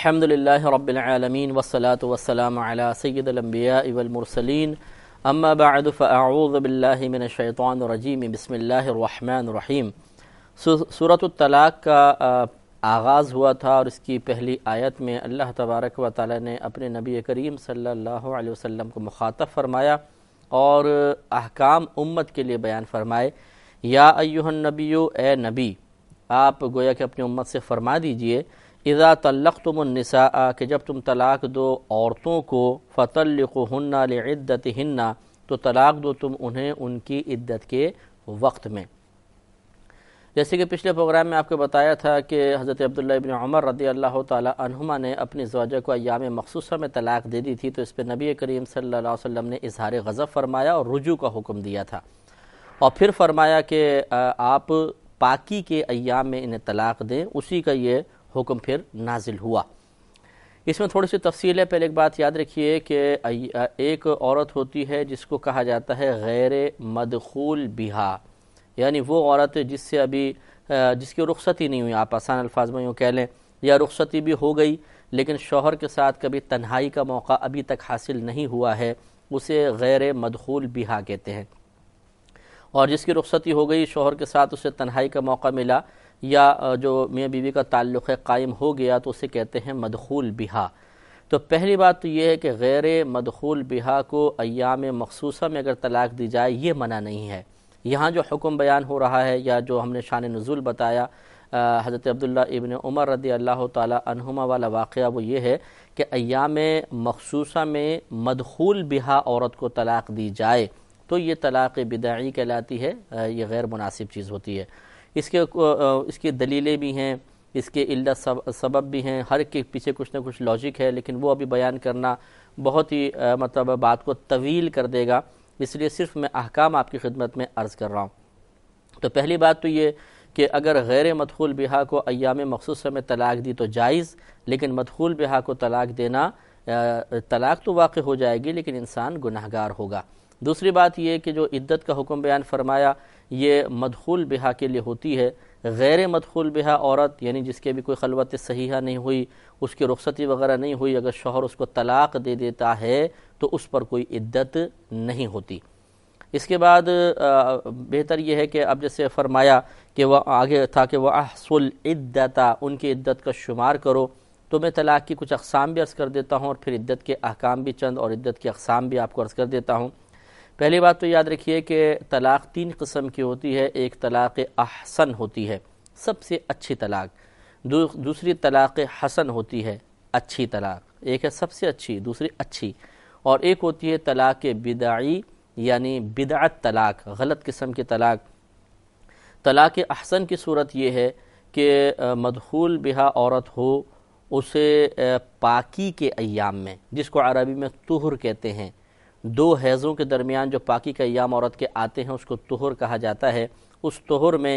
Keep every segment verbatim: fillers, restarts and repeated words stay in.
الحمد للہ رب العالمین والصلاة والسلام علی سید الانبیاء والمرسلین اما بعد فاعوذ باللہ من الشیطان الرجیم بسم اللہ الرحمن الرحیم۔ سورۃ الطلاق کا آغاز ہوا تھا اور اس کی پہلی آیت میں اللہ تبارک و تعالی نے اپنے نبی کریم صلی اللہ علیہ وسلم کو مخاطب فرمایا اور احکام امت کے لیے بیان فرمائے۔ یا ایھا النبی، اے نبی، آپ گویا کہ اپنی امت سے فرما دیجئے اذا طلقتم النساء، کہ جب تم طلاق دو عورتوں کو، فطلقوہن لعدتہن، تو طلاق دو تم انہیں ان کی عدت کے وقت میں۔ جیسے کہ پچھلے پروگرام میں آپ کو بتایا تھا کہ حضرت عبداللہ ابن عمر رضی اللہ تعالی عنہما نے اپنی زوجہ کو ایام مخصوصہ میں طلاق دے دی تھی، تو اس پہ نبی کریم صلی اللہ علیہ وسلم نے اظہار غضب فرمایا اور رجوع کا حکم دیا تھا، اور پھر فرمایا کہ آپ پاکی کے ایام میں انہیں طلاق دیں، اسی کا یہ حکم پھر نازل ہوا۔ اس میں تھوڑی سی تفصیل ہے۔ پہلے ایک بات یاد رکھیے کہ ایک عورت ہوتی ہے جس کو کہا جاتا ہے غیر مدخول بہا، یعنی وہ عورت جس سے ابھی جس کی رخصتی نہیں ہوئی، آپ آسان الفاظ میں یوں کہہ لیں، یا رخصتی بھی ہو گئی لیکن شوہر کے ساتھ کبھی تنہائی کا موقع ابھی تک حاصل نہیں ہوا ہے، اسے غیر مدخول بہا کہتے ہیں۔ اور جس کی رخصتی ہو گئی، شوہر کے ساتھ اسے تنہائی کا موقع ملا، یا جو میاں بیوی کا تعلق ہے قائم ہو گیا، تو اسے کہتے ہیں مدخول بہا۔ تو پہلی بات تو یہ ہے کہ غیر مدخول بہا کو ایام مخصوصہ میں اگر طلاق دی جائے یہ منع نہیں ہے۔ یہاں جو حکم بیان ہو رہا ہے یا جو ہم نے شان نزول بتایا حضرت عبداللہ ابن عمر رضی اللہ تعالی عنہما والا واقعہ، وہ یہ ہے کہ ایام مخصوصہ میں مدخول بہا عورت کو طلاق دی جائے تو یہ طلاق بدعی کہلاتی ہے، یہ غیر مناسب چیز ہوتی ہے۔ اس کے اس کی دلیلیں بھی ہیں، اس کے علت سبب بھی ہیں، ہر ایک کے پیچھے کچھ نہ کچھ لاجک ہے، لیکن وہ ابھی بیان کرنا بہت ہی مطلب بات کو طویل کر دے گا، اس لیے صرف میں احکام آپ کی خدمت میں عرض کر رہا ہوں۔ تو پہلی بات تو یہ کہ اگر غیر مدخول بہا کو ایام مخصوصہ میں طلاق دی تو جائز، لیکن مدخول بہا کو طلاق دینا، طلاق تو واقع ہو جائے گی لیکن انسان گناہگار ہوگا۔ دوسری بات یہ کہ جو عدت کا حکم بیان فرمایا یہ مدخول بہا کے لیے ہوتی ہے۔ غیر مدخول بہا عورت یعنی جس کے بھی کوئی خلوت صحیحہ نہیں ہوئی، اس کی رخصتی وغیرہ نہیں ہوئی، اگر شوہر اس کو طلاق دے دیتا ہے تو اس پر کوئی عدت نہیں ہوتی۔ اس کے بعد بہتر یہ ہے کہ اب جیسے فرمایا کہ وہ آگے تھا کہ وہ احصل عدتا، ان کی عدت کا شمار کرو، تو میں طلاق کی کچھ اقسام بھی عرض کر دیتا ہوں اور پھر عدت کے احکام بھی چند اور عدت کے اقسام بھی آپ کو عرض کر دیتا ہوں۔ پہلی بات تو یاد رکھیے کہ طلاق تین قسم کی ہوتی ہے۔ ایک طلاق احسن ہوتی ہے، سب سے اچھی طلاق، دوسری طلاق حسن ہوتی ہے، اچھی طلاق، ایک ہے سب سے اچھی، دوسری اچھی، اور ایک ہوتی ہے طلاق بدعی یعنی بدعت طلاق، غلط قسم کی طلاق۔ طلاق احسن کی صورت یہ ہے کہ مدخول بہا عورت ہو، اسے پاکی کے ایام میں، جس کو عربی میں طہر کہتے ہیں، دو حیضوں کے درمیان جو پاکی کا ایام عورت کے آتے ہیں اس کو طہر کہا جاتا ہے، اس طہر میں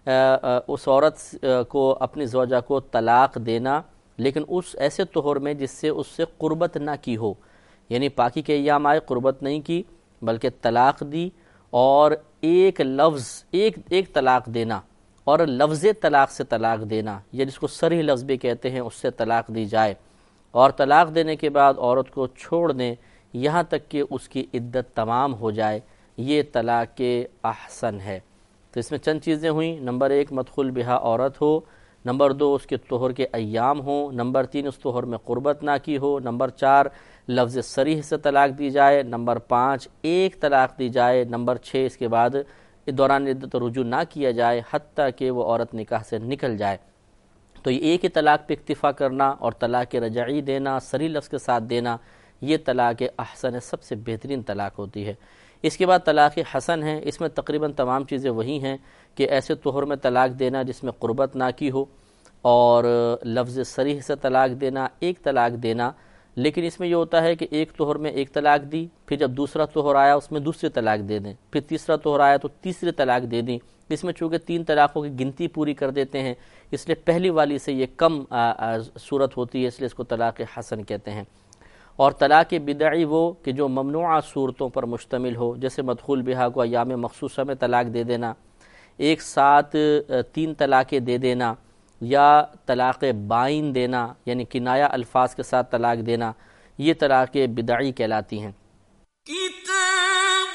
اس عورت کو اپنی زوجہ کو طلاق دینا، لیکن اس ایسے طہر میں جس سے اس سے قربت نہ کی ہو، یعنی پاکی کے ایام آئے، قربت نہیں کی بلکہ طلاق دی، اور ایک لفظ ایک ایک طلاق دینا اور لفظ طلاق سے طلاق دینا، یا جس کو صریح لفظ بھی کہتے ہیں، اس سے طلاق دی جائے، اور طلاق دینے کے بعد عورت کو چھوڑ دیں یہاں تک کہ اس کی عدت تمام ہو جائے، یہ طلاق احسن ہے۔ تو اس میں چند چیزیں ہوئیں، نمبر ایک مدخول بہا عورت ہو، نمبر دو اس کے طہر کے ایام ہوں، نمبر تین اس طہر میں قربت نہ کی ہو، نمبر چار لفظ صریح سے طلاق دی جائے، نمبر پانچ ایک طلاق دی جائے، نمبر چھ اس کے بعد دوران عدت رجوع نہ کیا جائے حتیٰ کہ وہ عورت نکاح سے نکل جائے۔ تو یہ ایک ہی طلاق پہ اکتفا کرنا اور طلاق رجعی دینا، صریح لفظ کے ساتھ دینا، یہ طلاق احسن سب سے بہترین طلاق ہوتی ہے۔ اس کے بعد طلاق حسن ہے، اس میں تقریباً تمام چیزیں وہی ہیں کہ ایسے طہر میں طلاق دینا جس میں قربت نہ کی ہو، اور لفظ صریح سے طلاق دینا، ایک طلاق دینا، لیکن اس میں یہ ہوتا ہے کہ ایک طہر میں ایک طلاق دی، پھر جب دوسرا طہر آیا اس میں دوسری طلاق دے دیں، پھر تیسرا طہر آیا تو تیسری طلاق دے دیں۔ اس میں چونکہ تین طلاقوں کی گنتی پوری کر دیتے ہیں، اس لیے پہلی والی سے یہ کم صورت ہوتی ہے، اس لیے اس کو طلاق حسن کہتے ہیں۔ اور طلاق بدعی وہ کہ جو ممنوعہ صورتوں پر مشتمل ہو، جیسے مدخول بہا کو ایام مخصوصہ میں طلاق دے دینا، ایک ساتھ تین طلاقیں دے دینا، یا طلاق بائن دینا یعنی کنایہ الفاظ کے ساتھ طلاق دینا، یہ طلاق بدعی کہلاتی ہیں۔ کتاب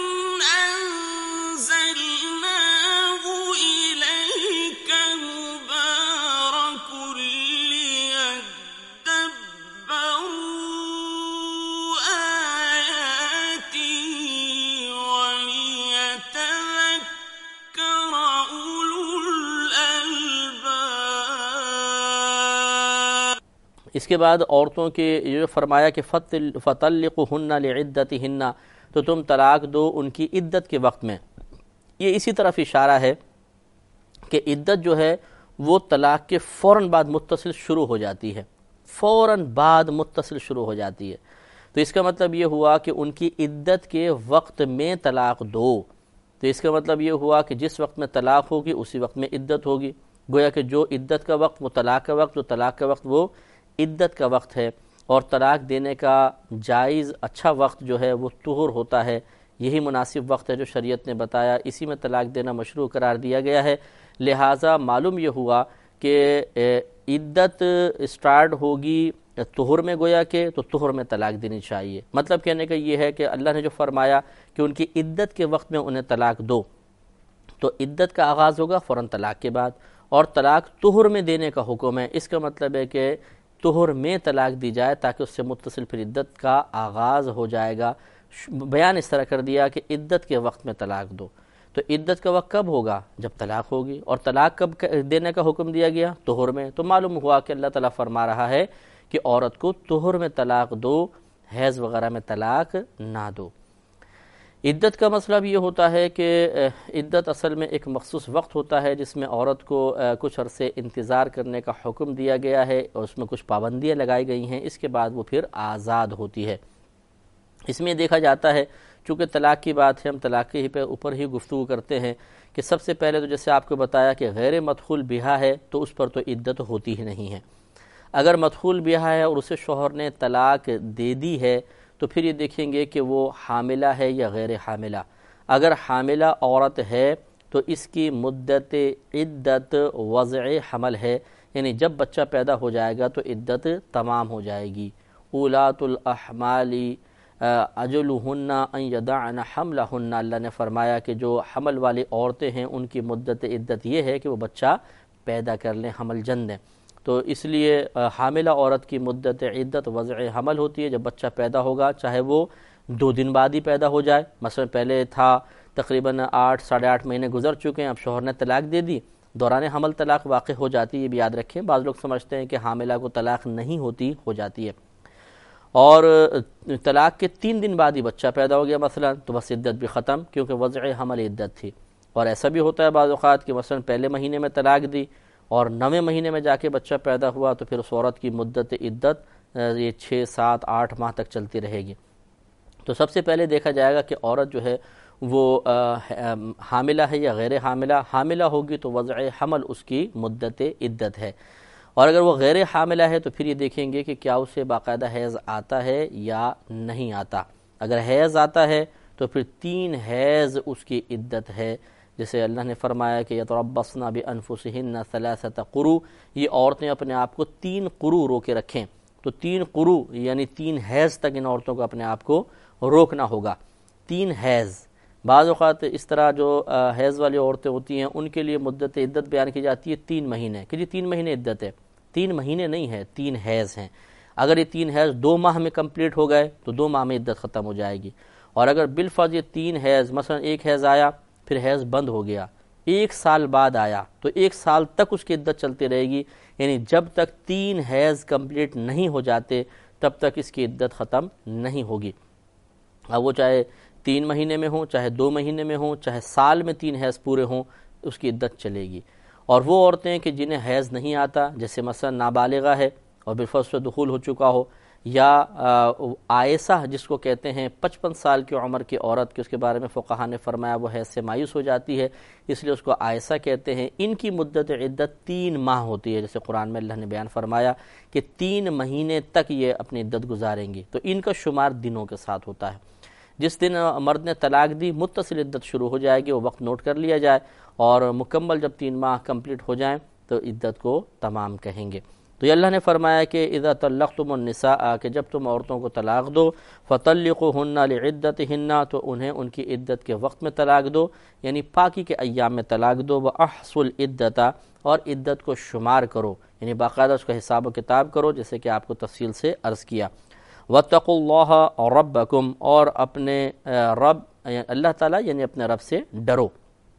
انزلناه الیک مبارک لیدبروا آیاته ولیتذکر اولو الالباب۔ اس کے بعد عورتوں کے یہ فرمایا کہ فطلقہن لعدتہن، تو تم طلاق دو ان کی عدت کے وقت میں۔ یہ اسی طرف اشارہ ہے کہ عدت جو ہے وہ طلاق کے فوراً بعد متصل شروع ہو جاتی ہے، فوراً بعد متصل شروع ہو جاتی ہے۔ تو اس کا مطلب یہ ہوا کہ ان کی عدت کے وقت میں طلاق دو، تو اس کا مطلب یہ ہوا کہ جس وقت میں طلاق ہوگی اسی وقت میں عدت ہوگی، گویا کہ جو عدت کا وقت وہ طلاق کا وقت، جو طلاق کا وقت وہ عدت کا وقت ہے۔ اور طلاق دینے کا جائز اچھا وقت جو ہے وہ طہر ہوتا ہے، یہی مناسب وقت ہے جو شریعت نے بتایا، اسی میں طلاق دینا مشروع قرار دیا گیا ہے۔ لہٰذا معلوم یہ ہوا کہ عدت اسٹارٹ ہوگی طہر میں، گویا کہ تو طہر میں طلاق دینی چاہیے۔ مطلب کہنے کا یہ ہے کہ اللہ نے جو فرمایا کہ ان کی عدت کے وقت میں انہیں طلاق دو، تو عدت کا آغاز ہوگا فوراً طلاق کے بعد، اور طلاق طہر میں دینے کا حکم ہے۔ اس کا مطلب ہے کہ طہر میں طلاق دی جائے تاکہ اس سے متصل پھر عدت کا آغاز ہو جائے گا۔ بیان اس طرح کر دیا کہ عدت کے وقت میں طلاق دو، تو عدت کا وقت کب ہوگا؟ جب طلاق ہوگی۔ اور طلاق کب دینے کا حکم دیا گیا؟ طہر میں۔ تو معلوم ہوا کہ اللہ تعالیٰ فرما رہا ہے کہ عورت کو طہر میں طلاق دو، حیض وغیرہ میں طلاق نہ دو۔ عدت کا مسئلہ بھی یہ ہوتا ہے کہ عدت اصل میں ایک مخصوص وقت ہوتا ہے جس میں عورت کو کچھ عرصے انتظار کرنے کا حکم دیا گیا ہے، اور اس میں کچھ پابندیاں لگائی گئی ہیں، اس کے بعد وہ پھر آزاد ہوتی ہے۔ اس میں دیکھا جاتا ہے چونکہ طلاق کی بات ہے، ہم طلاق کے ہی پہ اوپر ہی گفتگو کرتے ہیں، کہ سب سے پہلے تو جیسے آپ کو بتایا کہ غیر مدخول بیاہ ہے تو اس پر تو عدت ہوتی ہی نہیں ہے۔ اگر مدخول بیاہ ہے اور اسے شوہر نے طلاق دے دی ہے تو پھر یہ دیکھیں گے کہ وہ حاملہ ہے یا غیر حاملہ۔ اگر حاملہ عورت ہے تو اس کی مدت عدت وضع حمل ہے، یعنی جب بچہ پیدا ہو جائے گا تو عدت تمام ہو جائے گی۔ اولات الاحمال اجلہن ان یضعن حملہن، اللہ نے فرمایا کہ جو حمل والی عورتیں ہیں ان کی مدت عدت یہ ہے کہ وہ بچہ پیدا کر لیں، حمل جن دیں۔ تو اس لیے حاملہ عورت کی مدت عدت وضع حمل ہوتی ہے جب بچہ پیدا ہوگا، چاہے وہ دو دن بعد ہی پیدا ہو جائے، مثلا پہلے تھا تقریباً آٹھ ساڑھے آٹھ مہینے گزر چکے ہیں، اب شوہر نے طلاق دے دی، دوران حمل طلاق واقع ہو جاتی ہے، یہ بھی یاد رکھیں۔ بعض لوگ سمجھتے ہیں کہ حاملہ کو طلاق نہیں ہوتی، ہو جاتی ہے۔ اور طلاق کے تین دن بعد ہی بچہ پیدا ہو گیا مثلا، تو بس عدت بھی ختم، کیونکہ وضع حمل عدت تھی۔ اور ایسا بھی ہوتا ہے بعض اوقات کہ مثلا پہلے مہینے میں طلاق دی اور نویں مہینے میں جا کے بچہ پیدا ہوا، تو پھر اس عورت کی مدت عدت یہ چھ سات آٹھ ماہ تک چلتی رہے گی۔ تو سب سے پہلے دیکھا جائے گا کہ عورت جو ہے وہ حاملہ ہے یا غیر حاملہ۔ حاملہ ہوگی تو وضع حمل اس کی مدت عدت ہے، اور اگر وہ غیر حاملہ ہے تو پھر یہ دیکھیں گے کہ کیا اسے باقاعدہ حیض آتا ہے یا نہیں آتا۔ اگر حیض آتا ہے تو پھر تین حیض اس کی عدت ہے، جیسے اللہ نے فرمایا کہ یتربصن بانفسہن ثلاثۃ قروء، یہ عورتیں اپنے آپ کو تین قروء رو کے رکھیں۔ تو تین قروء یعنی تین حیض تک ان عورتوں کو اپنے آپ کو روکنا ہوگا۔ تین حیض، بعض اوقات اس طرح جو حیض والی عورتیں ہوتی ہیں ان کے لیے مدت عدت بیان کی جاتی ہے تین مہینے، کہ جی تین مہینے عدت ہے۔ تین مہینے نہیں ہے، تین حیض ہیں۔ اگر یہ تین حیض دو ماہ میں کمپلیٹ ہو گئے تو دو ماہ میں عدت ختم ہو جائے گی، اور اگر بالفرض یہ تین حیض، مثلا ایک حیض آیا پھر حیض بند ہو گیا، ایک سال بعد آیا تو ایک سال تک اس کی عدت چلتی رہے گی، یعنی جب تک تین حیض کمپلیٹ نہیں ہو جاتے تب تک اس کی عدت ختم نہیں ہوگی۔ اب وہ چاہے تین مہینے میں ہوں، چاہے دو مہینے میں ہوں، چاہے سال میں تین حیض پورے ہوں، اس کی عدت چلے گی۔ اور وہ عورتیں کہ جنہیں حیض نہیں آتا، جیسے مثلا نابالغہ ہے اور بالفرض سے دخول ہو چکا ہو، یا آئسہ جس کو کہتے ہیں پچپن سال کی عمر کی عورت، کہ اس کے بارے میں فقہا نے فرمایا وہ حیض سے مایوس ہو جاتی ہے، اس لیے اس کو آئسہ کہتے ہیں، ان کی مدت عدت تین ماہ ہوتی ہے، جیسے قرآن میں اللہ نے بیان فرمایا کہ تین مہینے تک یہ اپنی عدت گزاریں گی، تو ان کا شمار دنوں کے ساتھ ہوتا ہے۔ جس دن مرد نے طلاق دی متصل عدت شروع ہو جائے گی، وہ وقت نوٹ کر لیا جائے، اور مکمل جب تین ماہ کمپلیٹ ہو جائیں تو عدت کو تمام کہیں گے۔ تو یہ اللہ نے فرمایا کہ اذا طلقتم النساء کہ جب تم عورتوں کو طلاق دو فطلقوهن لعدتهن تو انہیں ان کی عدت کے وقت میں طلاق دو، یعنی پاکی کے ایام میں طلاق دو، واحصوا العدۃ اور عدت کو شمار کرو، یعنی باقاعدہ اس کا حساب و کتاب کرو جیسے کہ آپ کو تفصیل سے عرض کیا۔ واتقوا اللہ ربکم اور اپنے رب اللہ تعالیٰ یعنی اپنے رب سے ڈرو۔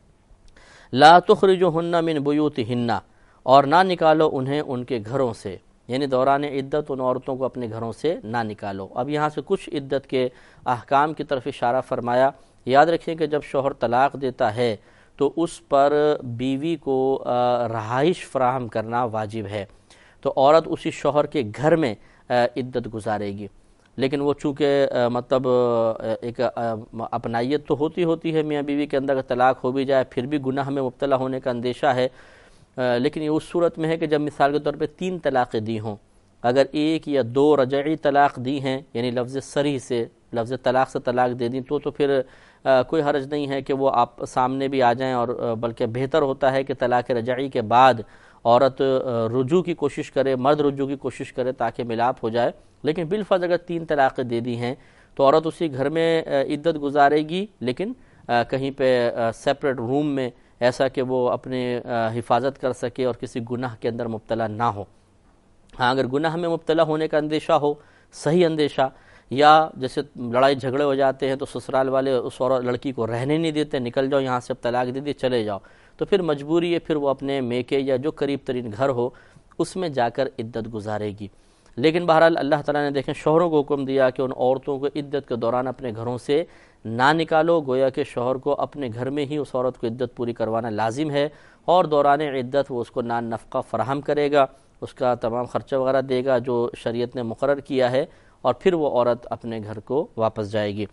لا تخرجوهن من بیوتهن اور نہ نکالو انہیں ان کے گھروں سے، یعنی دوران عدت ان عورتوں کو اپنے گھروں سے نہ نکالو۔ اب یہاں سے کچھ عدت کے احکام کی طرف اشارہ فرمایا۔ یاد رکھیں کہ جب شوہر طلاق دیتا ہے تو اس پر بیوی کو رہائش فراہم کرنا واجب ہے، تو عورت اسی شوہر کے گھر میں عدت گزارے گی، لیکن وہ چونکہ مطلب ایک اپنائیت تو ہوتی ہوتی ہے میاں بیوی کے اندر، اگر طلاق ہو بھی جائے پھر بھی گناہ میں مبتلا ہونے کا اندیشہ ہے، لیکن یہ اس صورت میں ہے کہ جب مثال کے طور پہ تین طلاقیں دی ہوں، اگر ایک یا دو رجعی طلاق دی ہیں یعنی لفظ صریح سے لفظ طلاق سے طلاق دے دیں تو تو پھر کوئی حرج نہیں ہے کہ وہ آپ سامنے بھی آ جائیں، اور بلکہ بہتر ہوتا ہے کہ طلاق رجعی کے بعد عورت رجوع کی کوشش کرے، مرد رجوع کی کوشش کرے تاکہ ملاپ ہو جائے۔ لیکن بالفرض اگر تین طلاقیں دے دی ہیں تو عورت اسی گھر میں عدت گزارے گی، لیکن کہیں پہ سیپریٹ روم میں، ایسا کہ وہ اپنے حفاظت کر سکے اور کسی گناہ کے اندر مبتلا نہ ہو۔ ہاں اگر گناہ میں مبتلا ہونے کا اندیشہ ہو، صحیح اندیشہ، یا جیسے لڑائی جھگڑے ہو جاتے ہیں تو سسرال والے اس اور لڑکی کو رہنے نہیں دیتے، نکل جاؤ یہاں سے، اب طلاق دے دی چلے جاؤ، تو پھر مجبوری ہے، پھر وہ اپنے میکے یا جو قریب ترین گھر ہو اس میں جا کر عدت گزارے گی۔ لیکن بہرحال اللہ تعالیٰ نے دیکھیں شوہروں کو حکم دیا کہ ان عورتوں کو عدت کے دوران اپنے گھروں سے نہ نکالو، گویا کہ شوہر کو اپنے گھر میں ہی اس عورت کو عدت پوری کروانا لازم ہے، اور دوران عدت وہ اس کو نان نفقہ فراہم کرے گا، اس کا تمام خرچہ وغیرہ دے گا جو شریعت نے مقرر کیا ہے، اور پھر وہ عورت اپنے گھر کو واپس جائے گی۔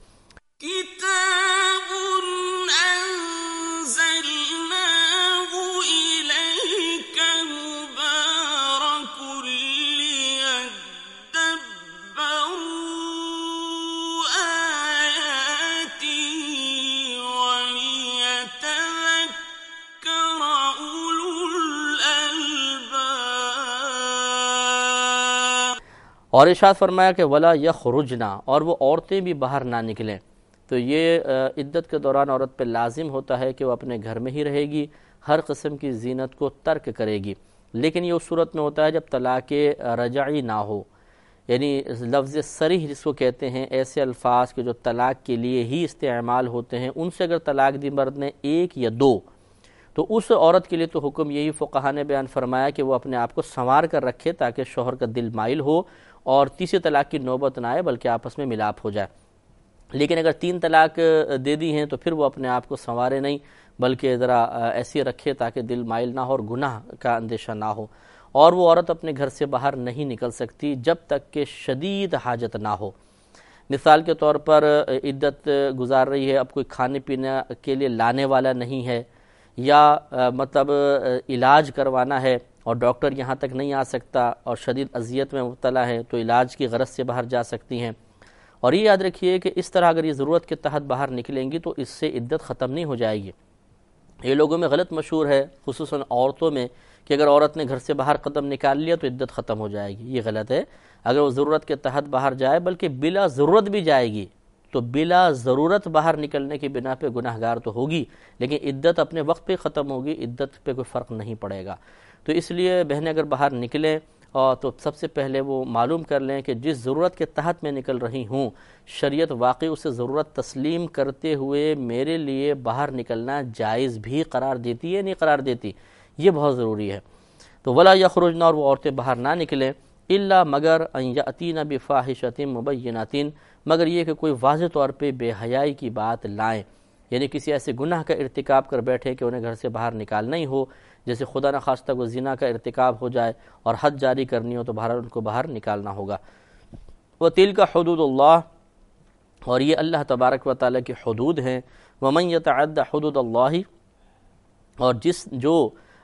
کتاب انزلناه الیک مبارک لیدبروا آیاته ولیتذکر اولو الالباب۔ اور ارشاد فرمایا کہ ولا یخرجنا اور وہ عورتیں بھی باہر نہ نکلیں، تو یہ عدت کے دوران عورت پہ لازم ہوتا ہے کہ وہ اپنے گھر میں ہی رہے گی، ہر قسم کی زینت کو ترک کرے گی، لیکن یہ اس صورت میں ہوتا ہے جب طلاق رجعی نہ ہو، یعنی لفظ صریح جس کو کہتے ہیں، ایسے الفاظ کے جو طلاق کے لیے ہی استعمال ہوتے ہیں، ان سے اگر طلاق دی مرد نے ایک یا دو، تو اس عورت کے لیے تو حکم یہی فقہا نے بیان فرمایا کہ وہ اپنے آپ کو سنوار کر رکھے تاکہ شوہر کا دل مائل ہو اور تیسری طلاق کی نوبت نہ آئے بلکہ آپس میں ملاپ ہو جائے۔ لیکن اگر تین طلاق دے دی ہیں تو پھر وہ اپنے آپ کو سنوارے نہیں بلکہ ذرا ایسی رکھے تاکہ دل مائل نہ ہو اور گناہ کا اندیشہ نہ ہو، اور وہ عورت اپنے گھر سے باہر نہیں نکل سکتی جب تک کہ شدید حاجت نہ ہو۔ مثال کے طور پر عدت گزار رہی ہے، اب کوئی کھانے پینے کے لیے لانے والا نہیں ہے، یا مطلب علاج کروانا ہے اور ڈاکٹر یہاں تک نہیں آ سکتا اور شدید اذیت میں مبتلا ہے تو علاج کی غرض سے باہر جا سکتی ہیں۔ اور یہ یاد رکھیے کہ اس طرح اگر یہ ضرورت کے تحت باہر نکلیں گی تو اس سے عدت ختم نہیں ہو جائے گی۔ یہ لوگوں میں غلط مشہور ہے، خصوصاً عورتوں میں، کہ اگر عورت نے گھر سے باہر قدم نکال لیا تو عدت ختم ہو جائے گی۔ یہ غلط ہے، اگر وہ ضرورت کے تحت باہر جائے بلکہ بلا ضرورت بھی جائے گی تو بلا ضرورت باہر نکلنے کی بنا پہ گناہ گار تو ہوگی، لیکن عدت اپنے وقت پہ ختم ہوگی، عدت پہ کوئی فرق نہیں پڑے گا۔ تو اس لیے بہنیں اگر باہر نکلیں اور تو سب سے پہلے وہ معلوم کر لیں کہ جس ضرورت کے تحت میں نکل رہی ہوں شریعت واقعی اسے ضرورت تسلیم کرتے ہوئے میرے لیے باہر نکلنا جائز بھی قرار دیتی ہے نہیں قرار دیتی، یہ بہت ضروری ہے۔ تو ولا یخرجنا اور وہ عورتیں باہر نہ نکلیں الا مگر ان یاتین بفاحشۃ مبینۃ مگر یہ کہ کوئی واضح طور پہ بے حیائی کی بات لائیں، یعنی کسی ایسے گناہ کا ارتکاب کر بیٹھے کہ انہیں گھر سے باہر نکالنا ہی ہو، جیسے خدا نخواستہ کو زنا کا ارتکاب ہو جائے اور حد جاری کرنی ہو تو بہرحال ان کو باہر نکالنا ہوگا۔ وَتِلْكَ حُدُودُ اللَّهِ اور یہ اللہ تبارک و تعالیٰ کی حدود ہیں۔ وَمَنْ يَتَعَدَّ حُدُودَ اللَّهِ اور جس جو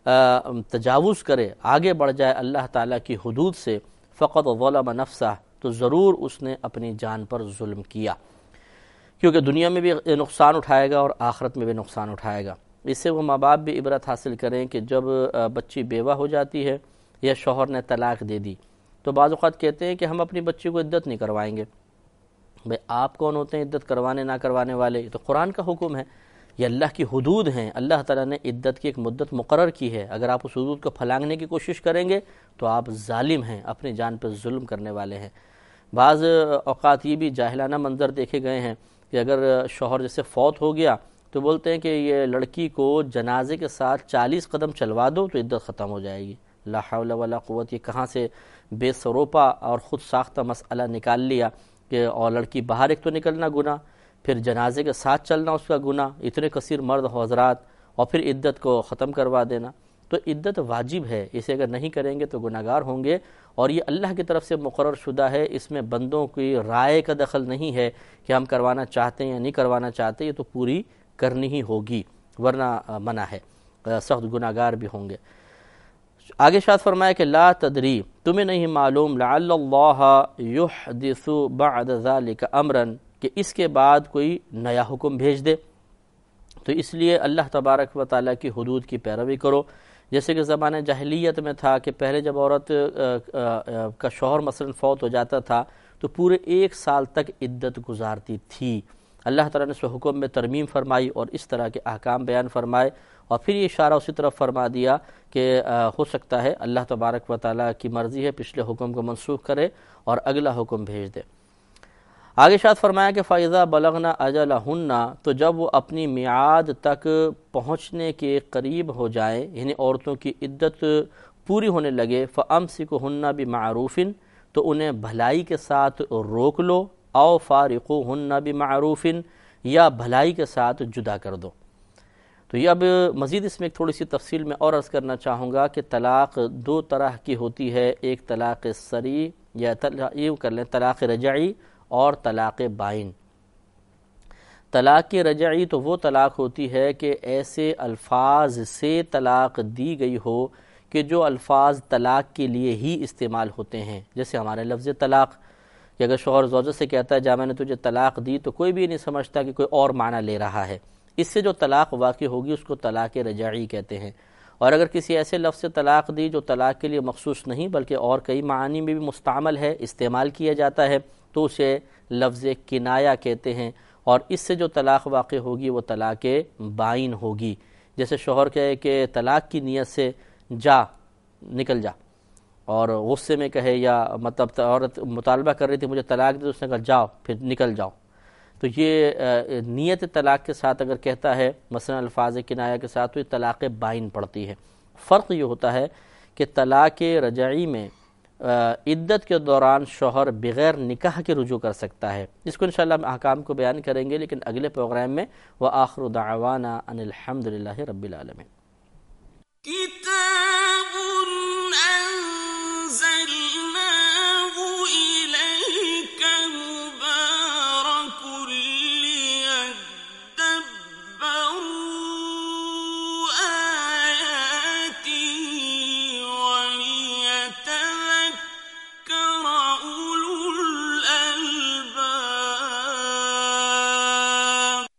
تجاوز کرے، آگے بڑھ جائے اللہ تعالیٰ کی حدود سے، فَقَدْ ظَلَمَ نَفْسَهُ تو ضرور اس نے اپنی جان پر ظلم کیا، کیونکہ دنیا میں بھی نقصان اٹھائے گا اور آخرت میں بھی نقصان اٹھائے گا۔ اس سے وہ ماں باپ بھی عبرت حاصل کریں کہ جب بچی بیوہ ہو جاتی ہے یا شوہر نے طلاق دے دی تو بعض اوقات کہتے ہیں کہ ہم اپنی بچی کو عدت نہیں کروائیں گے۔ بھئی آپ کون ہوتے ہیں عدت کروانے نہ کروانے والے؟ یہ تو قرآن کا حکم ہے، یہ اللہ کی حدود ہیں، اللہ تعالیٰ نے عدت کی ایک مدت مقرر کی ہے، اگر آپ اس حدود کو پھلانگنے کی کوشش کریں گے تو آپ ظالم ہیں، اپنی جان پر ظلم کرنے والے ہیں۔ بعض اوقات یہ بھی جاہلانہ منظر دیکھے گئے ہیں کہ اگر شوہر جیسے فوت ہو گیا تو بولتے ہیں کہ یہ لڑکی کو جنازے کے ساتھ چالیس قدم چلوا دو تو عدت ختم ہو جائے گی۔ لا حول ولا قوت، یہ کہاں سے بے سروپا اور خود ساختہ مسئلہ نکال لیا کہ اور لڑکی باہر ایک تو نکلنا گناہ، پھر جنازے کے ساتھ چلنا اس کا گناہ، اتنے کثیر مرد حضرات، اور پھر عدت کو ختم کروا دینا۔ تو عدت واجب ہے، اسے اگر نہیں کریں گے تو گناہگار ہوں گے، اور یہ اللہ کی طرف سے مقرر شدہ ہے، اس میں بندوں کی رائے کا دخل نہیں ہے کہ ہم کروانا چاہتے ہیں یا نہیں کروانا چاہتے، یہ تو پوری کرنی ہی ہوگی ورنہ منع ہے، سخت گناہگار بھی ہوں گے۔ آگے شاد فرمایا کہ لا تدری، تمہیں نہیں معلوم، لعل اللہ یحدث بعد ذلک امرا، کہ اس کے بعد کوئی نیا حکم بھیج دے، تو اس لیے اللہ تبارک و تعالیٰ کی حدود کی پیروی کرو۔ جیسے کہ زمانہ جاہلیت میں تھا کہ پہلے جب عورت کا شوہر مثلا فوت ہو جاتا تھا تو پورے ایک سال تک عدت گزارتی تھی۔ اللہ تعالیٰ نے اس حکم میں ترمیم فرمائی اور اس طرح کے احکام بیان فرمائے، اور پھر یہ اشارہ اسی طرف فرما دیا کہ ہو سکتا ہے اللہ تبارک و تعالیٰ کی مرضی ہے پچھلے حکم کو منسوخ کرے اور اگلا حکم بھیج دے۔ آگے شاد فرمایا کہ فَإِذَا بَلَغْنَا أَجَلَهُنَّ، تو جب وہ اپنی میعاد تک پہنچنے کے قریب ہو جائیں، یعنی عورتوں کی عدت پوری ہونے لگے، فَأَمْسِكُهُنَّ بِمَعْرُوفٍ، تو انہیں بھلائی کے ساتھ روک لو، او فارقوهن بمعروف، یا بھلائی کے ساتھ جدا کر دو۔ تو یہ اب مزید اس میں ایک تھوڑی سی تفصیل میں اور عرض کرنا چاہوں گا کہ طلاق دو طرح کی ہوتی ہے، ایک طلاق صریح یا یہ کر لیں طلاق رجعی اور طلاق بائن۔ طلاق رجعی تو وہ طلاق ہوتی ہے کہ ایسے الفاظ سے طلاق دی گئی ہو کہ جو الفاظ طلاق کے لیے ہی استعمال ہوتے ہیں، جیسے ہمارے لفظ طلاق، کہ اگر شوہر زوجہ سے کہتا ہے جا میں نے تجھے طلاق دی تو کوئی بھی نہیں سمجھتا کہ کوئی اور معنی لے رہا ہے، اس سے جو طلاق واقع ہوگی اس کو طلاق رجعی کہتے ہیں۔ اور اگر کسی ایسے لفظ سے طلاق دی جو طلاق کے لیے مخصوص نہیں بلکہ اور کئی معانی میں بھی مستعمل ہے، استعمال کیا جاتا ہے، تو اسے لفظ کنایہ کہتے ہیں، اور اس سے جو طلاق واقع ہوگی وہ طلاق بائن ہوگی۔ جیسے شوہر کہے کہ طلاق کی نیت سے جا نکل جا، اور غصے میں کہے یا مطلب عورت مطالبہ کر رہی تھی مجھے طلاق دے، تو اس نے کہا جاؤ پھر نکل جاؤ، تو یہ نیت طلاق کے ساتھ اگر کہتا ہے مثلا الفاظ کنایہ کے ساتھ تو یہ طلاق بائن پڑتی ہے۔ فرق یہ ہوتا ہے کہ طلاق رجعی میں عدت کے دوران شوہر بغیر نکاح کے رجوع کر سکتا ہے، اس کو انشاءاللہ ہم احکام کو بیان کریں گے لیکن اگلے پروگرام میں۔ وآخر دعوانا ان الحمد للہ رب العالمین۔